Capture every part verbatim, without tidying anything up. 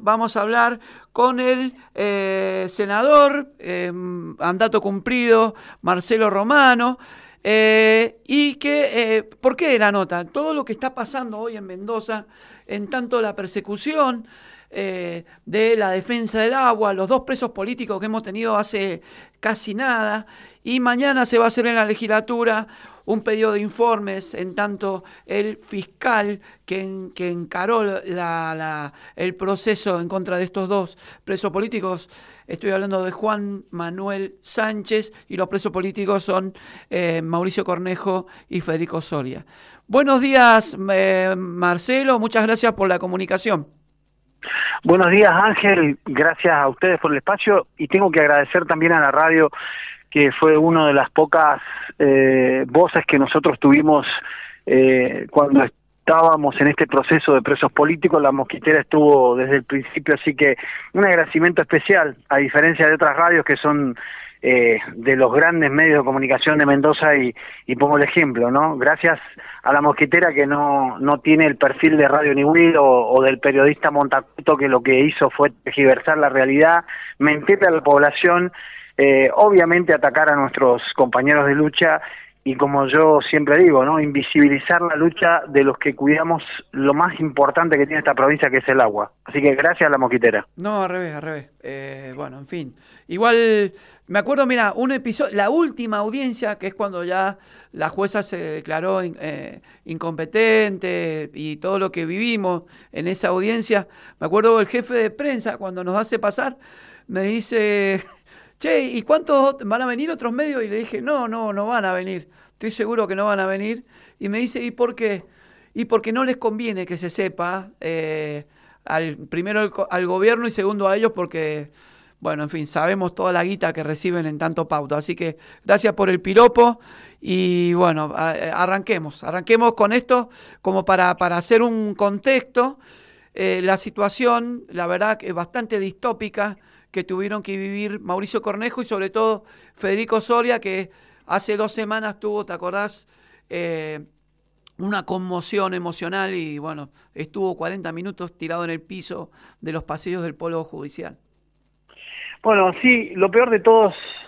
vamos a hablar con el eh, senador, eh, mandato cumplido, Marcelo Romano. Eh, y que, eh, ¿por qué la nota? Todo lo que está pasando hoy en Mendoza, en tanto la persecución eh, de la defensa del agua, los dos presos políticos que hemos tenido hace casi nada, y mañana se va a hacer en la legislatura un pedido de informes, en tanto el fiscal que, en, que encaró la, la, el proceso en contra de estos dos presos políticos, estoy hablando de Juan Manuel Sánchez, y los presos políticos son eh, Mauricio Cornejo y Federico Soria. Buenos días, eh, Marcelo, muchas gracias por la comunicación. Buenos días, Ángel, gracias a ustedes por el espacio, y tengo que agradecer también a la radio, que fue una de las pocas eh, voces que nosotros tuvimos eh, cuando estábamos en este proceso de presos políticos. La Mosquitera estuvo desde el principio, así que un agradecimiento especial, a diferencia de otras radios que son eh, de los grandes medios de comunicación de Mendoza, y, y pongo el ejemplo, ¿no? Gracias a La Mosquitera, que no, no tiene el perfil de Radio Niwil o, o del periodista Montacuto, que lo que hizo fue tergiversar la realidad, mentir a la población, Eh, obviamente atacar a nuestros compañeros de lucha, y como yo siempre digo, ¿no?, invisibilizar la lucha de los que cuidamos lo más importante que tiene esta provincia, que es el agua. Así que gracias a La Mosquitera. No, al revés, al revés. Eh, bueno, en fin. Igual, me acuerdo, mira, un episodio, la última audiencia, que es cuando ya la jueza se declaró eh, incompetente, y todo lo que vivimos en esa audiencia, me acuerdo el jefe de prensa, cuando nos hace pasar, me dice: che, ¿y cuántos van a venir otros medios? Y le dije, no, no, no van a venir. Estoy seguro que no van a venir. Y me dice, ¿y por qué? Y porque no les conviene que se sepa, eh, al, primero al, al gobierno y segundo a ellos, porque, bueno, en fin, sabemos toda la guita que reciben en tanto pauta. Así que gracias por el piropo, y bueno, a, arranquemos, arranquemos con esto como para, para hacer un contexto. Eh, la situación, la verdad, que es bastante distópica, que tuvieron que vivir Mauricio Cornejo y sobre todo Federico Soria, que hace dos semanas tuvo, ¿te acordás?, eh, una conmoción emocional, y bueno, estuvo cuarenta minutos tirado en el piso de los pasillos del Polo Judicial. Bueno, sí, lo peor de todos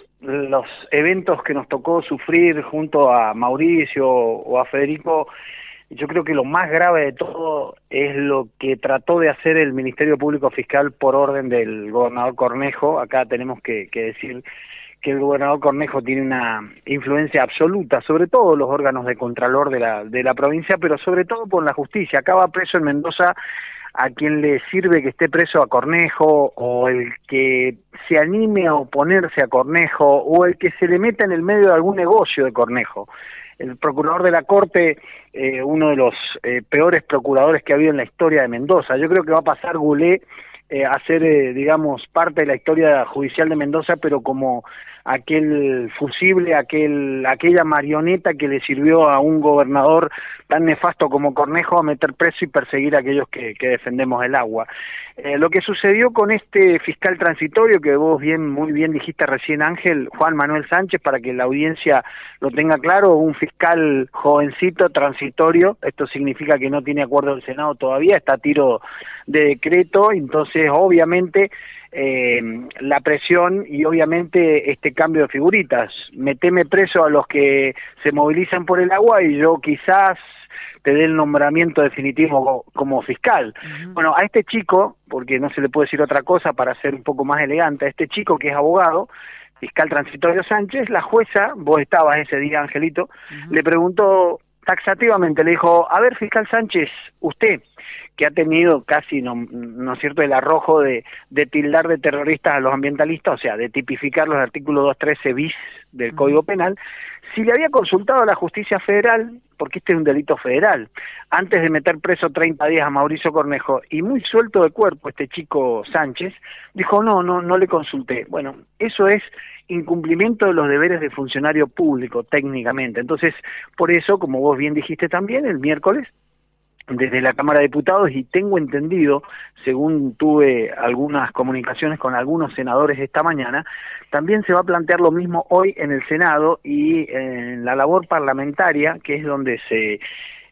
los eventos que nos tocó sufrir junto a Mauricio o a Federico, yo creo que lo más grave de todo es lo que trató de hacer el Ministerio Público Fiscal por orden del gobernador Cornejo. Acá tenemos que, que decir que el gobernador Cornejo tiene una influencia absoluta sobre todos los órganos de contralor de la, de la provincia, pero sobre todo por la justicia. Acá va preso en Mendoza a quien le sirve que esté preso a Cornejo, o el que se anime a oponerse a Cornejo, o el que se le meta en el medio de algún negocio de Cornejo. El procurador de la Corte, eh, uno de los eh, peores procuradores que ha habido en la historia de Mendoza. Yo creo que va a pasar Goulet eh, a ser, eh, digamos, parte de la historia judicial de Mendoza, pero como aquel fusible, aquel aquella marioneta que le sirvió a un gobernador tan nefasto como Cornejo a meter preso y perseguir a aquellos que, que defendemos el agua. Eh, lo que sucedió con este fiscal transitorio, que vos bien muy bien dijiste recién, Ángel, Juan Manuel Sánchez, para que la audiencia lo tenga claro, un fiscal jovencito transitorio. Esto significa que no tiene acuerdo del Senado todavía, está a tiro de decreto, entonces obviamente Eh, la presión y obviamente este cambio de figuritas, meteme preso a los que se movilizan por el agua y yo quizás te dé el nombramiento definitivo como fiscal. Uh-huh. Bueno, a este chico, porque no se le puede decir otra cosa para ser un poco más elegante, a este chico que es abogado, fiscal transitorio Sánchez, la jueza, vos estabas ese día, Angelito, uh-huh, le preguntó taxativamente, le dijo, a ver, fiscal Sánchez, usted, que ha tenido casi, no, no es cierto, el arrojo de, de tildar de terroristas a los ambientalistas, o sea, de tipificar los artículos doscientos trece bis del uh-huh. Código Penal, si le había consultado a la justicia federal, porque este es un delito federal, antes de meter preso treinta días a Mauricio Cornejo, y muy suelto de cuerpo este chico Sánchez, dijo, no, no, no le consulté. Bueno, eso es incumplimiento de los deberes de funcionario público, técnicamente. Entonces, por eso, como vos bien dijiste también, el miércoles, desde la Cámara de Diputados, y tengo entendido, según tuve algunas comunicaciones con algunos senadores esta mañana, también se va a plantear lo mismo hoy en el Senado y en la labor parlamentaria, que es donde se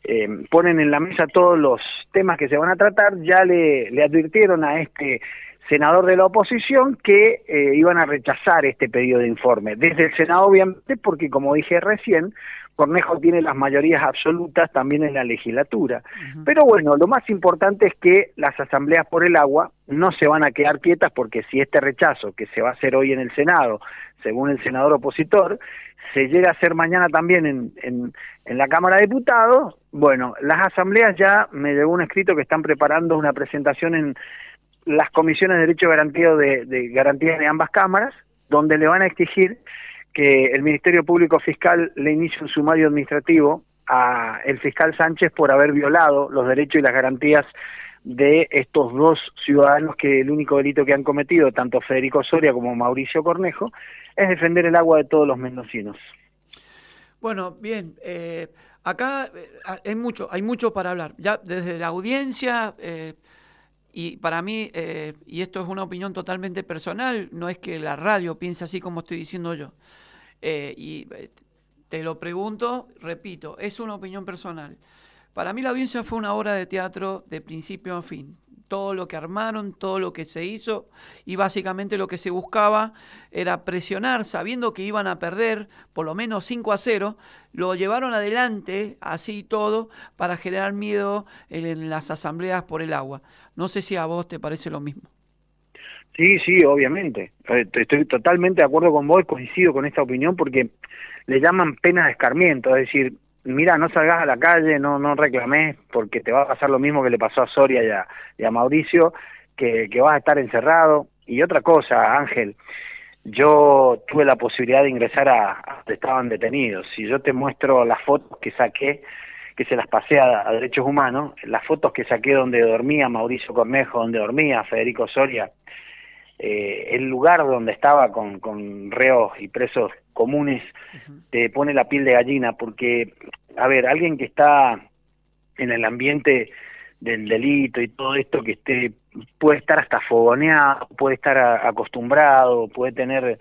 eh, ponen en la mesa todos los temas que se van a tratar, ya le, le advirtieron a este senador de la oposición que eh, iban a rechazar este pedido de informe. Desde el Senado, obviamente, porque como dije recién, Cornejo tiene las mayorías absolutas también en la legislatura. Uh-huh. Pero bueno, lo más importante es que las asambleas por el agua no se van a quedar quietas, porque si este rechazo que se va a hacer hoy en el Senado, según el senador opositor, se llega a hacer mañana también en, en, en la Cámara de Diputados, bueno, las asambleas ya, me llegó un escrito que están preparando una presentación en las comisiones de derecho garantía de, de garantías de ambas cámaras, donde le van a exigir que el Ministerio Público Fiscal le inicie un sumario administrativo a el fiscal Sánchez por haber violado los derechos y las garantías de estos dos ciudadanos, que el único delito que han cometido, tanto Federico Soria como Mauricio Cornejo, es defender el agua de todos los mendocinos. Bueno, bien, eh, acá eh, hay mucho, hay mucho para hablar. Ya desde la audiencia, eh, y para mí, eh, y esto es una opinión totalmente personal, no es que la radio piense así como estoy diciendo yo. Eh, y eh, te lo pregunto, repito, es una opinión personal. Para mí la audiencia fue una obra de teatro de principio a fin. Todo lo que armaron, todo lo que se hizo, y básicamente lo que se buscaba era presionar, sabiendo que iban a perder por lo menos cinco a cero, lo llevaron adelante, así y todo, para generar miedo en, en las asambleas por el agua. No sé si a vos te parece lo mismo. Sí, sí, obviamente. Estoy totalmente de acuerdo con vos, coincido con esta opinión, porque le llaman pena de escarmiento, es decir, mira, no salgas a la calle, no no reclames, porque te va a pasar lo mismo que le pasó a Soria y a, y a Mauricio, que, que vas a estar encerrado. Y otra cosa, Ángel, yo tuve la posibilidad de ingresar a, a donde estaban detenidos. Si yo te muestro las fotos que saqué, que se las pasé a, a Derechos Humanos, las fotos que saqué donde dormía Mauricio Cornejo, donde dormía Federico Soria, eh, el lugar donde estaba con, con reos y presos comunes, uh-huh, te pone la piel de gallina, porque, a ver, alguien que está en el ambiente del delito y todo esto, que esté, puede estar hasta fogoneado, puede estar a, acostumbrado, puede tener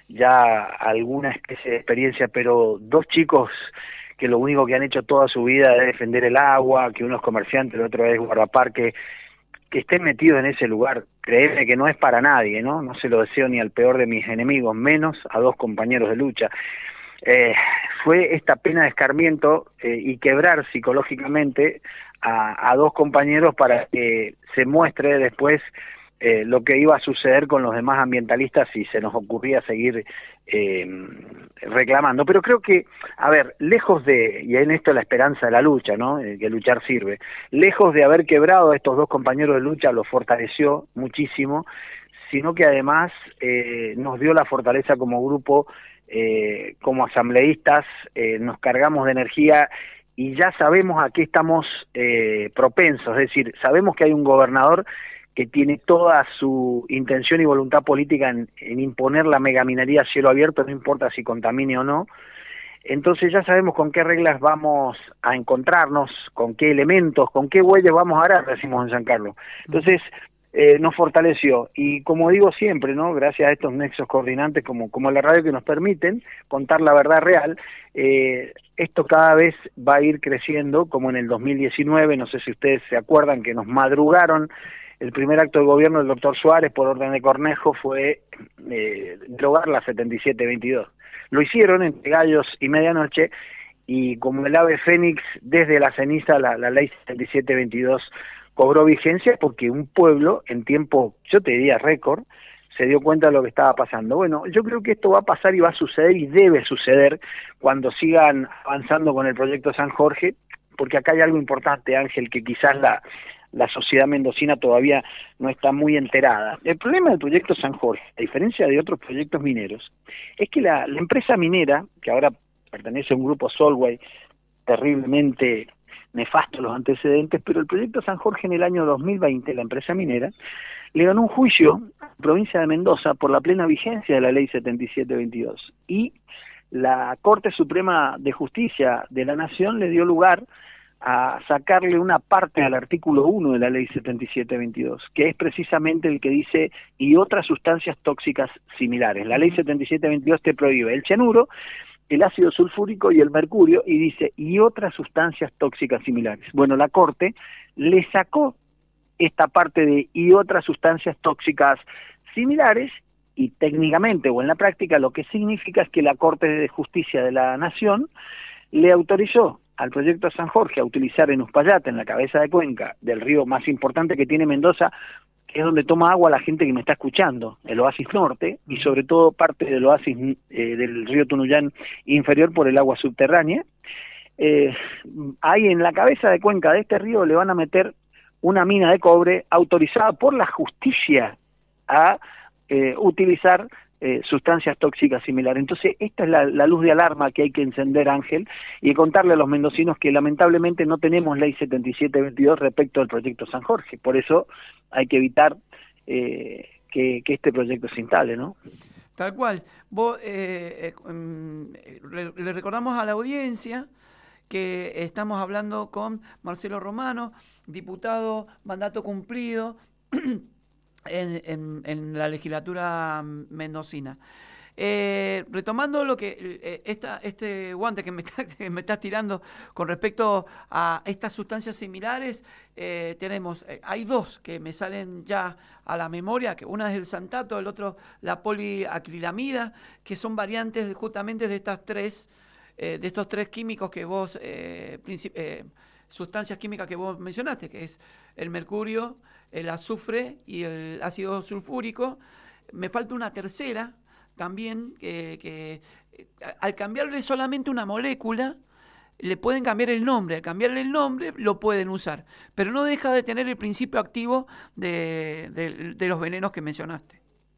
ya alguna especie de experiencia, pero dos chicos que lo único que han hecho toda su vida es defender el agua, que uno es comerciante, el otro es guardaparque, que estén metidos en ese lugar, créeme que no es para nadie, ¿no? No se lo deseo ni al peor de mis enemigos, menos a dos compañeros de lucha. Eh, fue esta pena de escarmiento eh, y quebrar psicológicamente a, a dos compañeros para que se muestre después eh, lo que iba a suceder con los demás ambientalistas si se nos ocurría seguir eh, reclamando. Pero creo que, a ver, lejos de, y en esto la esperanza de la lucha, ¿no? Eh, que luchar sirve, lejos de haber quebrado a estos dos compañeros de lucha, los fortaleció muchísimo, sino que además eh, nos dio la fortaleza como grupo, eh, como asambleístas, eh, nos cargamos de energía y ya sabemos a qué estamos eh, propensos, es decir, sabemos que hay un gobernador que tiene toda su intención y voluntad política en, en imponer la megaminería a cielo abierto, no importa si contamine o no. Entonces ya sabemos con qué reglas vamos a encontrarnos, con qué elementos, con qué bueyes vamos a arar, decimos en San Carlos. Entonces eh, nos fortaleció, y como digo siempre, ¿no? Gracias a estos nexos coordinantes como, como la radio, que nos permiten contar la verdad real, eh, esto cada vez va a ir creciendo, como en el dos mil diecinueve, no sé si ustedes se acuerdan que nos madrugaron. El primer acto de gobierno del doctor Suárez, por orden de Cornejo, fue eh, derogar la setenta y siete veintidós. Lo hicieron entre gallos y medianoche, y como el ave fénix desde la ceniza, la, la ley setenta y siete veintidós cobró vigencia, porque un pueblo en tiempo, yo te diría récord, se dio cuenta de lo que estaba pasando. Bueno, yo creo que esto va a pasar y va a suceder y debe suceder cuando sigan avanzando con el proyecto San Jorge, porque acá hay algo importante, Ángel, que quizás la... la sociedad mendocina todavía no está muy enterada. El problema del proyecto San Jorge, a diferencia de otros proyectos mineros, es que la, la empresa minera, que ahora pertenece a un grupo Solway, terriblemente nefasto los antecedentes, pero el proyecto San Jorge en el año dos mil veinte, la empresa minera, le ganó un juicio a la provincia de Mendoza por la plena vigencia de la ley setenta y siete veintidós. Y la Corte Suprema de Justicia de la Nación le dio lugar a sacarle una parte al artículo uno de la ley setenta y siete veintidós, que es precisamente el que dice y otras sustancias tóxicas similares. La ley setenta y siete veintidós te prohíbe el cianuro, el ácido sulfúrico y el mercurio, y dice, y otras sustancias tóxicas similares. Bueno, la Corte le sacó esta parte de y otras sustancias tóxicas similares, y técnicamente o en la práctica lo que significa es que la Corte de Justicia de la Nación le autorizó al proyecto San Jorge a utilizar en Uspallata, en la cabeza de cuenca del río más importante que tiene Mendoza, que es donde toma agua la gente que me está escuchando, el Oasis Norte, y sobre todo parte del Oasis eh, del río Tunuyán inferior por el agua subterránea. Eh, ahí en la cabeza de cuenca de este río le van a meter una mina de cobre autorizada por la justicia a eh, utilizar eh, sustancias tóxicas similares. Entonces, esta es la, la luz de alarma que hay que encender, Ángel, y contarle a los mendocinos que lamentablemente no tenemos ley setenta y siete veintidós respecto al proyecto San Jorge. Por eso hay que evitar eh, que, que este proyecto se instale, ¿no? Tal cual. Vos, eh, eh, le, le recordamos a la audiencia que estamos hablando con Marcelo Romano, diputado, mandato cumplido en, en, en la legislatura mendocina. Eh, retomando lo que eh, esta, este guante que me, está, que me estás tirando con respecto a estas sustancias similares, eh, tenemos, eh, hay dos que me salen ya a la memoria, que una es el santato, el otro la poliacrilamida, que son variantes de, justamente de estas tres, eh, de estos tres químicos que vos, eh, eh, sustancias químicas que vos mencionaste, que es el mercurio, el azufre y el ácido sulfúrico. Me falta una tercera también, que, que al cambiarle solamente una molécula, le pueden cambiar el nombre. Al cambiarle el nombre, lo pueden usar. Pero no deja de tener el principio activo de, de, de los venenos que mencionaste.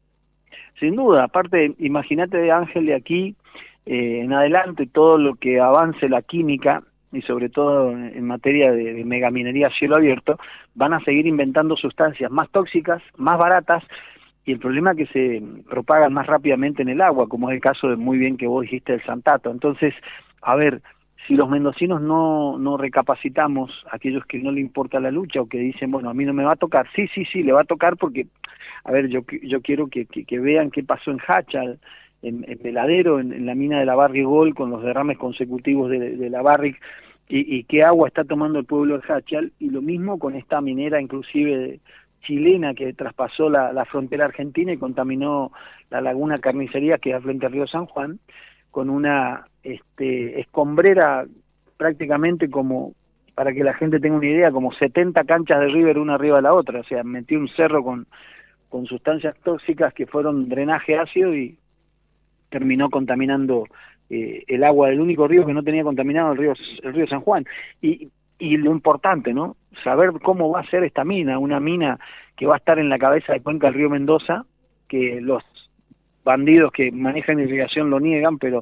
Sin duda, aparte, imagínate, Ángel, de aquí eh, en adelante, todo lo que avance la química, y sobre todo en materia de, de megaminería a cielo abierto, van a seguir inventando sustancias más tóxicas, más baratas, y el problema es que se propagan más rápidamente en el agua, como es el caso de muy bien que vos dijiste del santato. Entonces, a ver, si los mendocinos no, no recapacitamos, aquellos que no le importa la lucha o que dicen, bueno, a mí no me va a tocar, sí, sí, sí, le va a tocar porque, a ver, yo yo quiero que, que, que vean qué pasó en Hachal, en, en Veladero, en, en la mina de la Barrick Gold, con los derrames consecutivos de, de la Barrick, y, y qué agua está tomando el pueblo de Hachal, y lo mismo con esta minera inclusive de, chilena que traspasó la, la frontera argentina y contaminó la laguna Carnicería, que es frente al río San Juan, con una este, escombrera prácticamente como, para que la gente tenga una idea, como setenta canchas de River una arriba de la otra, o sea, metió un cerro con, con sustancias tóxicas que fueron drenaje ácido y terminó contaminando eh, el agua del único río que no tenía contaminado, el río, el río San Juan. Y Y lo importante, ¿no? Saber cómo va a ser esta mina, una mina que va a estar en la cabeza de cuenca del río Mendoza, que los bandidos que manejan irrigación lo niegan, pero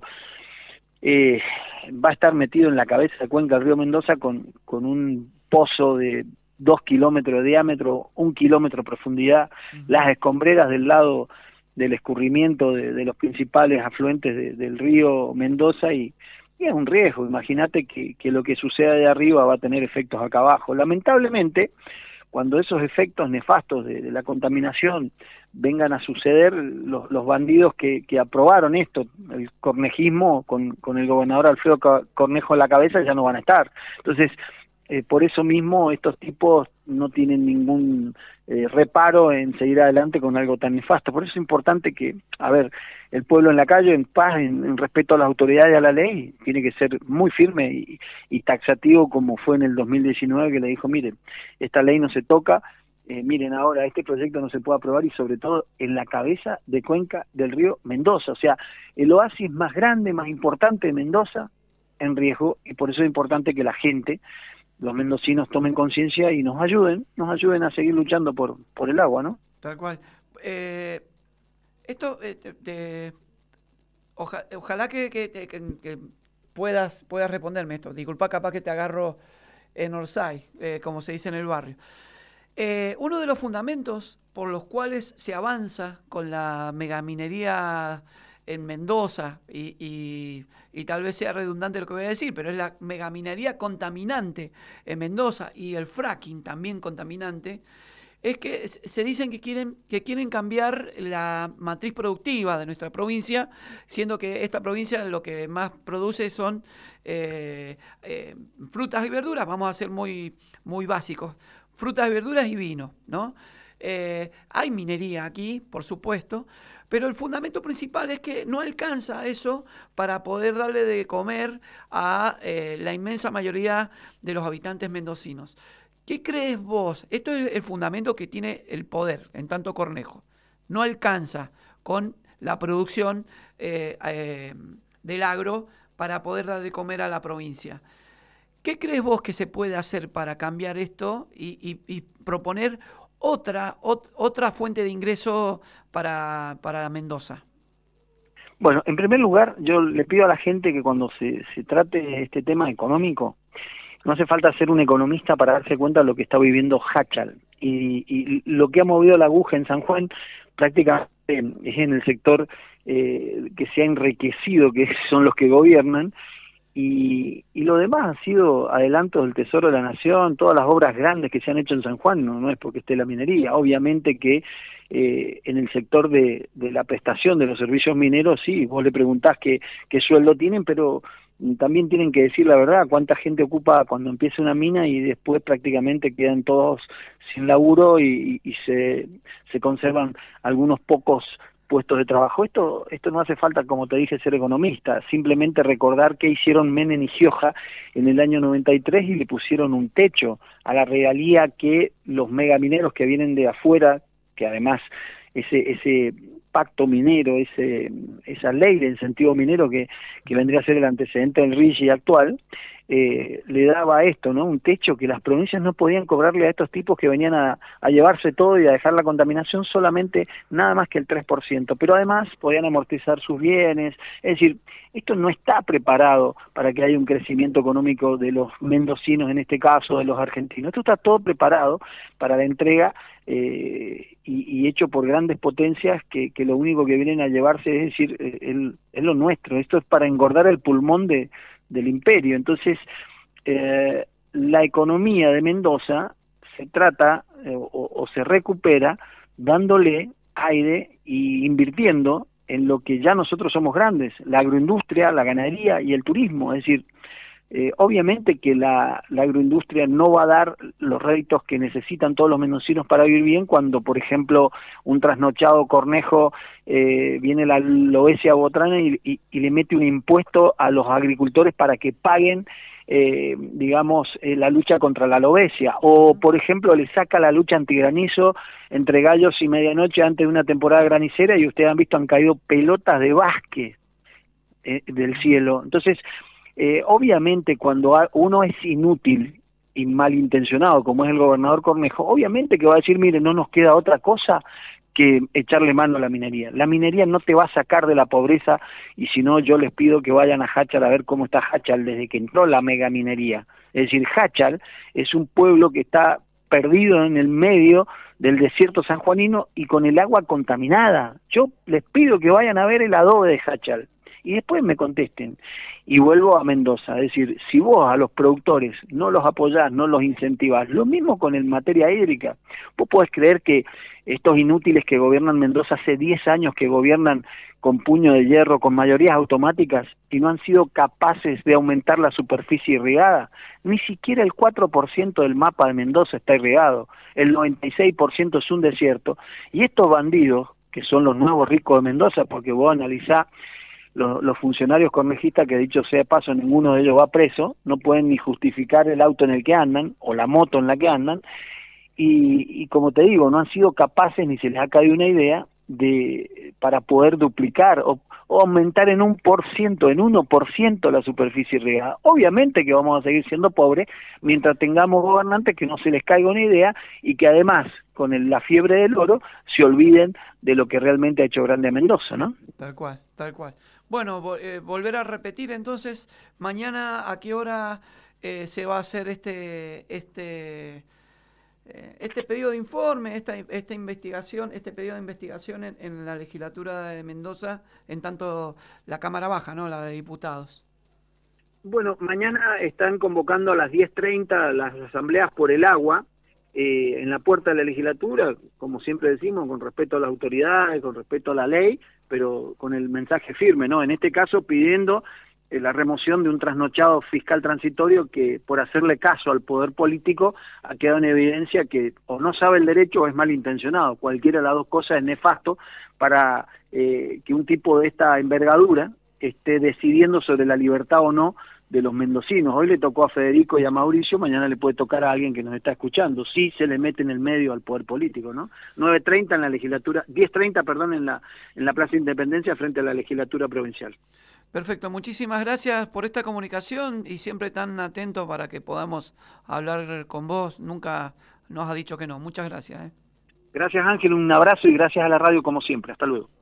eh, va a estar metido en la cabeza de cuenca del río Mendoza con, con un pozo de dos kilómetros de diámetro, un kilómetro de profundidad, uh-huh. Las escombreras del lado del escurrimiento de, de los principales afluentes de, del río Mendoza, y y es un riesgo. Imagínate que, que lo que suceda de arriba va a tener efectos acá abajo. Lamentablemente, cuando esos efectos nefastos de, de la contaminación vengan a suceder, los, los bandidos que, que aprobaron esto, el cornejismo con, con el gobernador Alfredo Cornejo a la cabeza, ya no van a estar. Entonces, eh, por eso mismo estos tipos no tienen ningún eh, reparo en seguir adelante con algo tan nefasto. Por eso es importante que, a ver, el pueblo en la calle, en paz, en, en respeto a las autoridades y a la ley, tiene que ser muy firme y, y taxativo, como fue en el dos mil diecinueve, que le dijo, miren, esta ley no se toca, eh, miren ahora, este proyecto no se puede aprobar, y sobre todo en la cabeza de cuenca del río Mendoza, o sea, el oasis más grande, más importante de Mendoza, en riesgo, y por eso es importante que la gente, los mendocinos, tomen conciencia y nos ayuden, nos ayuden a seguir luchando por, por el agua, ¿no? Tal cual. Eh... Esto, eh, te, te, oja, ojalá que, que, que, que puedas, puedas responderme esto. Disculpa, capaz que te agarro en Orsay, eh, como se dice en el barrio. Eh, uno de los fundamentos por los cuales se avanza con la megaminería en Mendoza, y, y, y tal vez sea redundante lo que voy a decir, pero es la megaminería contaminante en Mendoza y el fracking también contaminante, es que se dicen que quieren, que quieren cambiar la matriz productiva de nuestra provincia, siendo que esta provincia lo que más produce son eh, eh, frutas y verduras, vamos a ser muy, muy básicos, frutas y verduras y vino, ¿no? Eh, hay minería aquí, por supuesto, pero el fundamento principal es que no alcanza eso para poder darle de comer a eh, la inmensa mayoría de los habitantes mendocinos. ¿Qué crees vos? Esto es el fundamento que tiene el poder, en tanto Cornejo. No alcanza con la producción eh, eh, del agro para poder dar de comer a la provincia. ¿Qué crees vos que se puede hacer para cambiar esto y, y, y proponer otra, ot, otra fuente de ingreso para, para Mendoza? Bueno, en primer lugar, yo le pido a la gente que cuando se, se trate este tema económico, no hace falta ser un economista para darse cuenta de lo que está viviendo Háchal. Y, y lo que ha movido la aguja en San Juan prácticamente es en el sector eh, que se ha enriquecido, que son los que gobiernan, y, y lo demás ha sido adelantos del Tesoro de la Nación, todas las obras grandes que se han hecho en San Juan, no, no es porque esté la minería, obviamente que eh, en el sector de, de la prestación de los servicios mineros, sí, vos le preguntás qué, qué sueldo tienen, pero también tienen que decir la verdad, cuánta gente ocupa cuando empieza una mina y después prácticamente quedan todos sin laburo y, y se, se conservan algunos pocos puestos de trabajo. Esto esto no hace falta, como te dije, ser economista, simplemente recordar que hicieron Menem y Gioja en el año noventa y tres y le pusieron un techo a la regalía que los megamineros que vienen de afuera, que además ese ese pacto minero, ese esa ley de incentivo minero que, que vendría a ser el antecedente del RIGI actual, eh, le daba esto, ¿no? Un techo que las provincias no podían cobrarle a estos tipos que venían a, a llevarse todo y a dejar la contaminación solamente nada más que el tres por ciento, pero además podían amortizar sus bienes, es decir, esto no está preparado para que haya un crecimiento económico de los mendocinos, en este caso de los argentinos, esto está todo preparado para la entrega eh, y, y hecho por grandes potencias que, que lo único que vienen a llevarse es decir, eh, el, es lo nuestro, esto es para engordar el pulmón de del imperio. Entonces, eh, la economía de Mendoza se trata eh, o, o se recupera dándole aire y invirtiendo en lo que ya nosotros somos grandes, la agroindustria, la ganadería y el turismo. Es decir, eh, obviamente que la, la agroindustria no va a dar los réditos que necesitan todos los mendocinos para vivir bien cuando, por ejemplo, un trasnochado Cornejo eh, viene la Lobesia Botrana y, y, y le mete un impuesto a los agricultores para que paguen eh, digamos, eh, la lucha contra la lobesia, o por ejemplo le saca la lucha antigranizo entre Gallos y Medianoche antes de una temporada granicera y ustedes han visto han caído pelotas de básquet eh, del cielo. Entonces, eh, obviamente cuando uno es inútil y malintencionado como es el gobernador Cornejo, obviamente que va a decir, mire, no nos queda otra cosa que echarle mano a la minería. La minería no te va a sacar de la pobreza y si no yo les pido que vayan a Háchal a ver cómo está Háchal desde que entró la megaminería. Es decir, Háchal es un pueblo que está perdido en el medio del desierto sanjuanino y con el agua contaminada. Yo les pido que vayan a ver el adobe de Háchal y después me contesten. Y vuelvo a Mendoza, es decir, si vos a los productores no los apoyás, no los incentivás, lo mismo con el materia hídrica. Vos podés creer que estos inútiles que gobiernan Mendoza hace diez años que gobiernan con puño de hierro, con mayorías automáticas, y no han sido capaces de aumentar la superficie irrigada. Ni siquiera el cuatro por ciento del mapa de Mendoza está irrigado, el noventa y seis por ciento es un desierto. Y estos bandidos, que son los nuevos ricos de Mendoza, porque vos analizás Los, los funcionarios cornejistas, que dicho sea de paso, ninguno de ellos va preso, no pueden ni justificar el auto en el que andan, o la moto en la que andan, y, y como te digo, no han sido capaces, ni se les ha caído una idea, de para poder duplicar o, o aumentar en un por ciento, en uno por ciento la superficie irrigada. Obviamente que vamos a seguir siendo pobres mientras tengamos gobernantes que no se les caiga una idea y que además, con el, la fiebre del oro, se olviden de lo que realmente ha hecho grande a Mendoza, ¿no? Tal cual, tal cual. Bueno, vo eh, volver a repetir entonces, mañana a qué hora eh, se va a hacer este este eh, este pedido de informe, esta esta investigación, este pedido de investigación en, en la legislatura de Mendoza, en tanto la Cámara Baja, ¿no? La de diputados. Bueno, mañana están convocando a las diez treinta las asambleas por el agua, eh, en la puerta de la legislatura, como siempre decimos, con respeto a las autoridades, con respeto a la ley, pero con el mensaje firme, ¿no? En este caso pidiendo eh, la remoción de un trasnochado fiscal transitorio que por hacerle caso al poder político ha quedado en evidencia que o no sabe el derecho o es malintencionado. Cualquiera de las dos cosas es nefasto para eh, que un tipo de esta envergadura esté decidiendo sobre la libertad o no de los mendocinos. Hoy le tocó a Federico y a Mauricio, mañana le puede tocar a alguien que nos está escuchando, si se le mete en el medio al poder político, ¿no? nueve treinta en la legislatura, diez treinta, perdón, en la en la Plaza Independencia frente a la legislatura provincial. Perfecto, muchísimas gracias por esta comunicación y siempre tan atento para que podamos hablar con vos. Nunca nos ha dicho que no. Muchas gracias. ¿eh? Gracias, Ángel, un abrazo y gracias a la radio como siempre. Hasta luego.